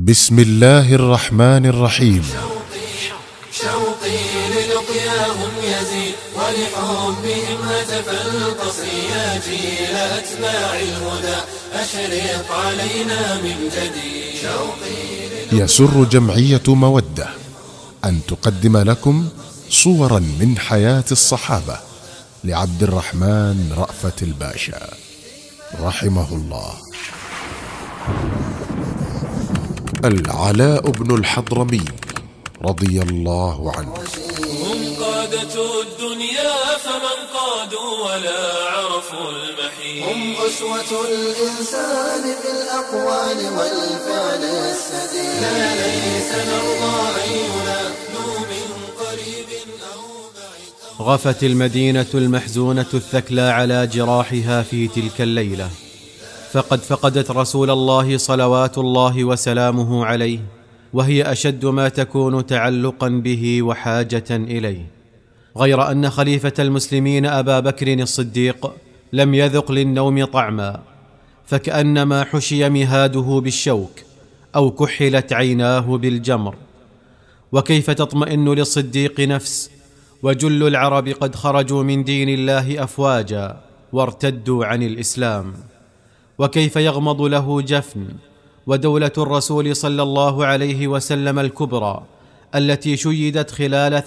بسم الله الرحمن الرحيم. شوقي للقياهم يزيد ولحبهم هتف القصي يا جيل أتباع الهدى أشرق علينا من جديد. يسر جمعية مودة أن تقدم لكم صورا من حياة الصحابة لعبد الرحمن رأفت الباشا رحمه الله. العلاء بن الحضرمي رضي الله عنه. هم قادة الدنيا فمن قادوا ولا عرفوا المحيط. هم أسوة الإنسان في الأقوال والفعل السديد. لا ليس نرضى أن ينادوا من قريب أو بعيد. غفت المدينة المحزونة الثكلى على جراحها في تلك الليلة، فقد فقدت رسول الله صلوات الله وسلامه عليه، وهي أشد ما تكون تعلقا به وحاجة إليه. غير أن خليفة المسلمين أبا بكر الصديق لم يذق للنوم طعما، فكأنما حشي مهاده بالشوك أو كحلت عيناه بالجمر. وكيف تطمئن للصديق نفس وجل العرب قد خرجوا من دين الله أفواجا وارتدوا عن الإسلام؟ وكيف يغمض له جفن ودولة الرسول صلى الله عليه وسلم الكبرى التي شيدت خلال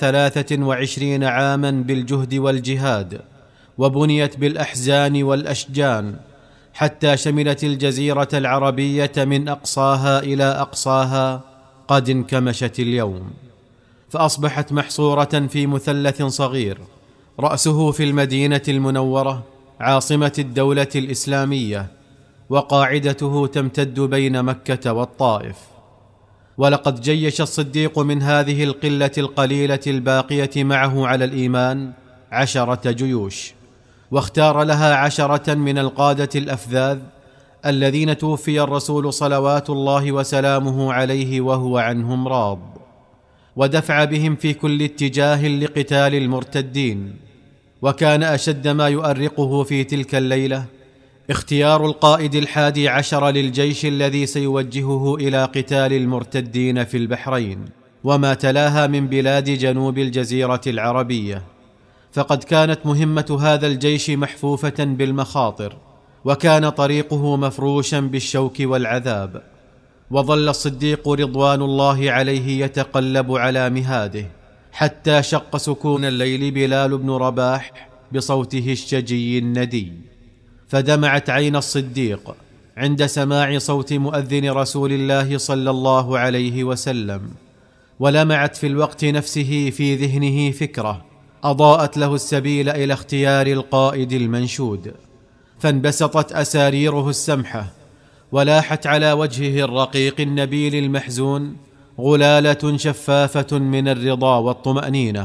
23 عاما بالجهد والجهاد، وبنيت بالأحزان والأشجان حتى شملت الجزيرة العربية من أقصاها إلى أقصاها، قد انكمشت اليوم، فأصبحت محصورة في مثلث صغير رأسه في المدينة المنورة عاصمة الدولة الإسلامية، وقاعدته تمتد بين مكة والطائف. ولقد جيش الصديق من هذه القلة القليلة الباقية معه على الإيمان 10 جيوش، واختار لها 10 من القادة الأفذاذ الذين توفي الرسول صلوات الله وسلامه عليه وهو عنهم راض، ودفع بهم في كل اتجاه لقتال المرتدين. وكان أشد ما يؤرقه في تلك الليلة اختيار القائد 11 للجيش الذي سيوجهه إلى قتال المرتدين في البحرين وما تلاها من بلاد جنوب الجزيرة العربية. فقد كانت مهمة هذا الجيش محفوفة بالمخاطر، وكان طريقه مفروشا بالشوك والعذاب. وظل الصديق رضوان الله عليه يتقلب على مهاده حتى شق سكون الليل بلال بن رباح بصوته الشجي الندي، فدمعت عين الصديق عند سماع صوت مؤذن رسول الله صلى الله عليه وسلم، ولمعت في الوقت نفسه في ذهنه فكرة أضاءت له السبيل إلى اختيار القائد المنشود، فانبسطت أساريره السمحة، ولاحت على وجهه الرقيق النبيل المحزون غلالة شفافة من الرضا والطمأنينة.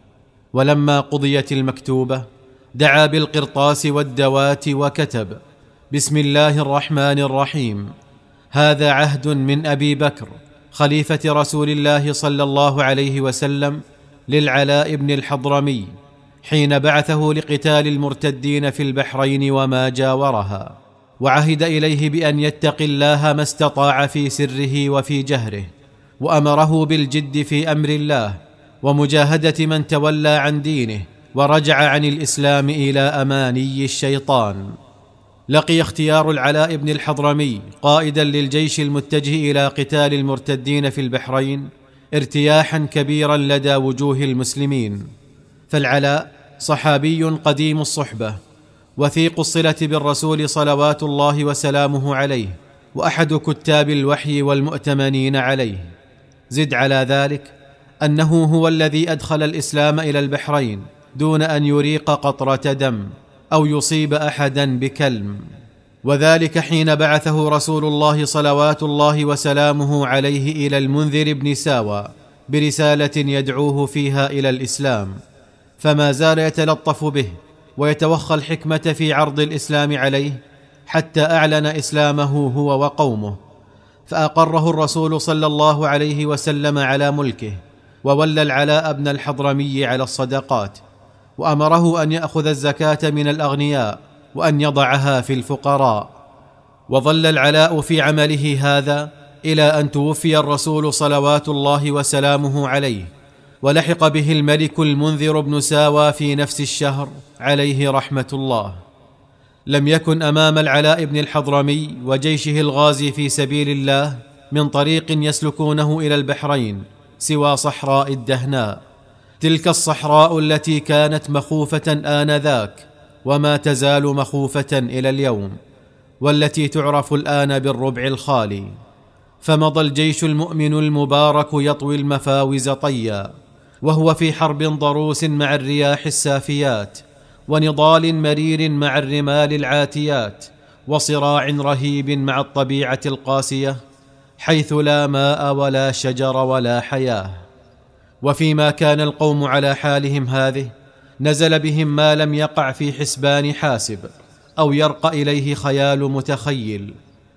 ولما قضيت المكتوبة دعا بالقرطاس والدوات وكتب: بسم الله الرحمن الرحيم، هذا عهد من أبي بكر خليفة رسول الله صلى الله عليه وسلم للعلاء بن الحضرمي حين بعثه لقتال المرتدين في البحرين وما جاورها، وعهد إليه بأن يتقي الله ما استطاع في سره وفي جهره، وأمره بالجد في أمر الله ومجاهدة من تولى عن دينه ورجع عن الإسلام إلى أماني الشيطان. لقي اختيار العلاء بن الحضرمي قائدا للجيش المتجه إلى قتال المرتدين في البحرين ارتياحا كبيرا لدى وجوه المسلمين، فالعلاء صحابي قديم الصحبة وثيق الصلة بالرسول صلوات الله وسلامه عليه، وأحد كتاب الوحي والمؤتمنين عليه. زد على ذلك أنه هو الذي أدخل الإسلام إلى البحرين دون أن يريق قطرة دم أو يصيب أحدا بكلم، وذلك حين بعثه رسول الله صلوات الله وسلامه عليه إلى المنذر بن ساوى برسالة يدعوه فيها إلى الإسلام، فما زال يتلطف به ويتوخى الحكمة في عرض الإسلام عليه حتى أعلن إسلامه هو وقومه، فأقره الرسول صلى الله عليه وسلم على ملكه، وولى العلاء بن الحضرمي على الصدقات، وأمره أن يأخذ الزكاة من الأغنياء وأن يضعها في الفقراء. وظل العلاء في عمله هذا إلى أن توفي الرسول صلوات الله وسلامه عليه، ولحق به الملك المنذر بن ساوى في نفس الشهر عليه رحمة الله. لم يكن أمام العلاء بن الحضرمي وجيشه الغازي في سبيل الله من طريق يسلكونه إلى البحرين سوى صحراء الدهناء، تلك الصحراء التي كانت مخوفة آنذاك وما تزال مخوفة إلى اليوم، والتي تعرف الآن بالربع الخالي. فمضى الجيش المؤمن المبارك يطوي المفاوز طيا، وهو في حرب ضروس مع الرياح السافيات، ونضال مرير مع الرمال العاتيات، وصراع رهيب مع الطبيعة القاسية، حيث لا ماء ولا شجر ولا حياة. وفيما كان القوم على حالهم هذه، نزل بهم ما لم يقع في حسبان حاسب أو يرقى إليه خيال متخيل.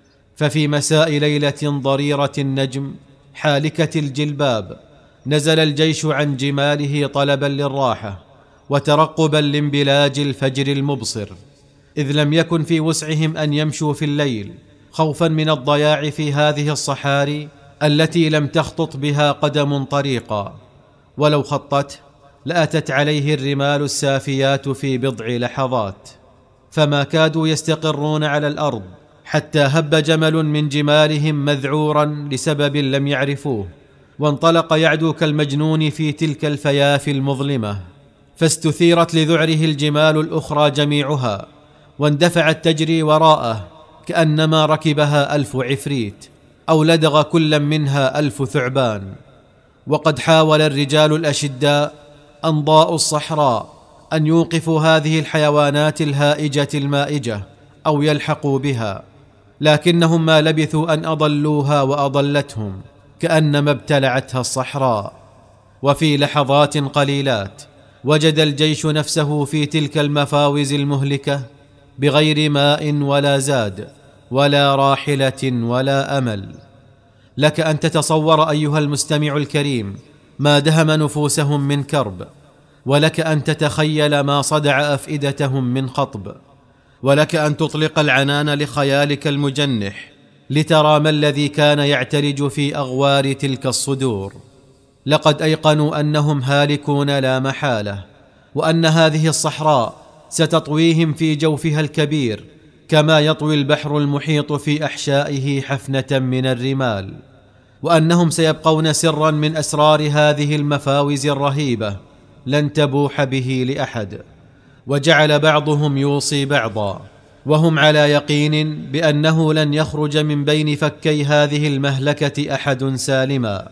ففي مساء ليلة ضريرة النجم حالكة الجلباب، نزل الجيش عن جماله طلبا للراحة وترقبا لانبلاج الفجر المبصر، إذ لم يكن في وسعهم أن يمشوا في الليل، خوفا من الضياع في هذه الصحاري التي لم تخطط بها قدم طريقا، ولو خطت لأتت عليه الرمال السافيات في بضع لحظات. فما كادوا يستقرون على الأرض حتى هب جمل من جمالهم مذعورا لسبب لم يعرفوه، وانطلق يعدو كالمجنون في تلك الفيافي المظلمة، فاستثيرت لذعره الجمال الأخرى جميعها، واندفعت تجري وراءه كأنما ركبها 1000 عفريت، أو لدغ كل منها 1000 ثعبان. وقد حاول الرجال الأشداء أنضاء الصحراء أن يوقفوا هذه الحيوانات الهائجة المائجة أو يلحقوا بها، لكنهم ما لبثوا أن أضلوها وأضلتهم، كأنما ابتلعتها الصحراء. وفي لحظات قليلات وجد الجيش نفسه في تلك المفاوز المهلكة بغير ماء ولا زاد ولا راحلة ولا أمل. لك أن تتصور أيها المستمع الكريم ما دهم نفوسهم من كرب، ولك أن تتخيل ما صدع أفئدتهم من خطب، ولك أن تطلق العنان لخيالك المجنح لترى ما الذي كان يعتلج في أغوار تلك الصدور. لقد أيقنوا أنهم هالكون لا محالة، وأن هذه الصحراء ستطويهم في جوفها الكبير كما يطوي البحر المحيط في أحشائه حفنة من الرمال، وأنهم سيبقون سرا من أسرار هذه المفاوز الرهيبة لن تبوح به لأحد. وجعل بعضهم يوصي بعضا وهم على يقين بأنه لن يخرج من بين فكي هذه المهلكة أحد سالما،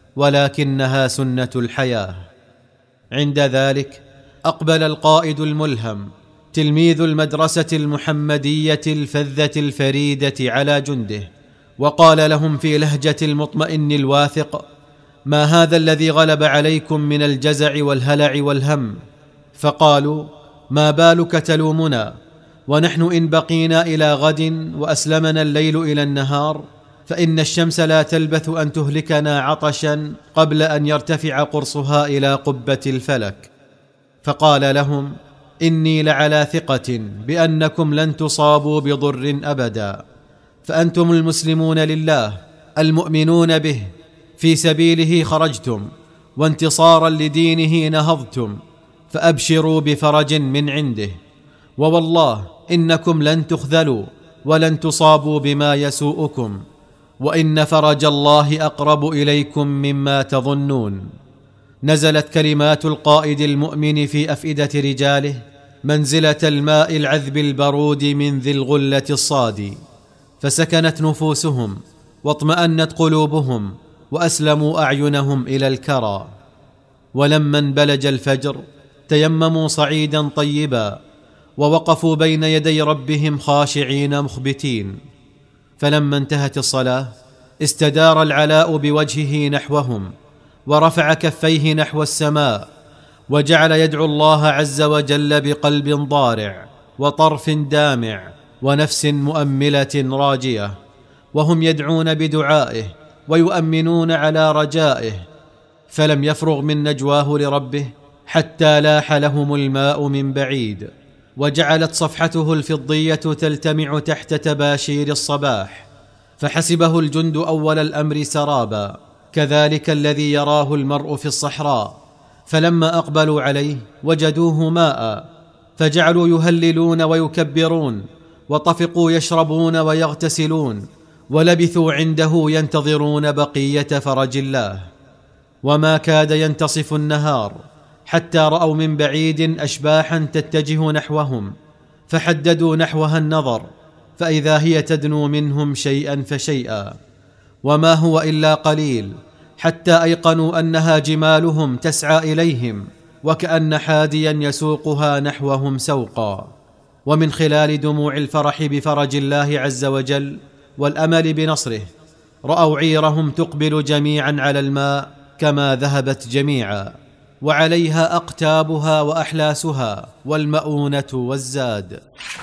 ولكنها سنة الحياة. عند ذلك أقبل القائد الملهم تلميذ المدرسة المحمدية الفذة الفريدة على جنده، وقال لهم في لهجة المطمئن الواثق: ما هذا الذي غلب عليكم من الجزع والهلع والهم؟ فقالوا: ما بالك تلومنا، ونحن إن بقينا إلى غد وأسلمنا الليل إلى النهار فإن الشمس لا تلبث أن تهلكنا عطشا قبل أن يرتفع قرصها إلى قبة الفلك. فقال لهم: إني لعلى ثقة بأنكم لن تصابوا بضر أبدا، فأنتم المسلمون لله المؤمنون به، في سبيله خرجتم وانتصارا لدينه نهضتم، فأبشروا بفرج من عنده، ووالله إنكم لن تخذلوا ولن تصابوا بما يسوءكم، وإن فرج الله أقرب إليكم مما تظنون. نزلت كلمات القائد المؤمن في أفئدة رجاله منزلة الماء العذب البرود من ذي الغلة الصادي، فسكنت نفوسهم واطمأنت قلوبهم وأسلموا أعينهم إلى الكرى. ولما انبلج الفجر تيمموا صعيدا طيبا، ووقفوا بين يدي ربهم خاشعين مخبتين. فلما انتهت الصلاة استدار العلاء بوجهه نحوهم، ورفع كفيه نحو السماء، وجعل يدعو الله عز وجل بقلب ضارع وطرف دامع ونفس مؤملة راجية، وهم يدعون بدعائه ويؤمنون على رجائه. فلم يفرغ من نجواه لربه حتى لاح لهم الماء من بعيد، وجعلت صفحته الفضية تلتمع تحت تباشير الصباح، فحسبه الجند أول الأمر سرابا، كذلك الذي يراه المرء في الصحراء. فلما أقبلوا عليه وجدوه ماء، فجعلوا يهللون ويكبرون، وطفقوا يشربون ويغتسلون، ولبثوا عنده ينتظرون بقية فرج الله. وما كاد ينتصف النهار حتى رأوا من بعيد أشباحا تتجه نحوهم، فحددوا نحوها النظر، فإذا هي تدنو منهم شيئا فشيئا، وما هو إلا قليل، حتى أيقنوا أنها جمالهم تسعى إليهم، وكأن حاديا يسوقها نحوهم سوقا. ومن خلال دموع الفرح بفرج الله عز وجل والأمل بنصره، رأوا عيرهم تقبل جميعا على الماء كما ذهبت جميعا، وعليها أقتابها وأحلاسها والمؤونة والزاد.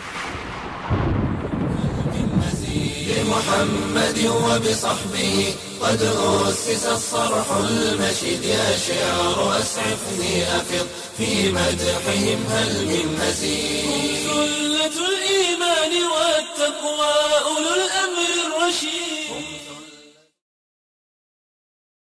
بمحمد وبصحبه قد أسس الصرح المشيد، يا شعر أسعفني أفض في مدحهم هل من مزيد. سلة الإيمان والتقوى أولو الأمر الرشيد.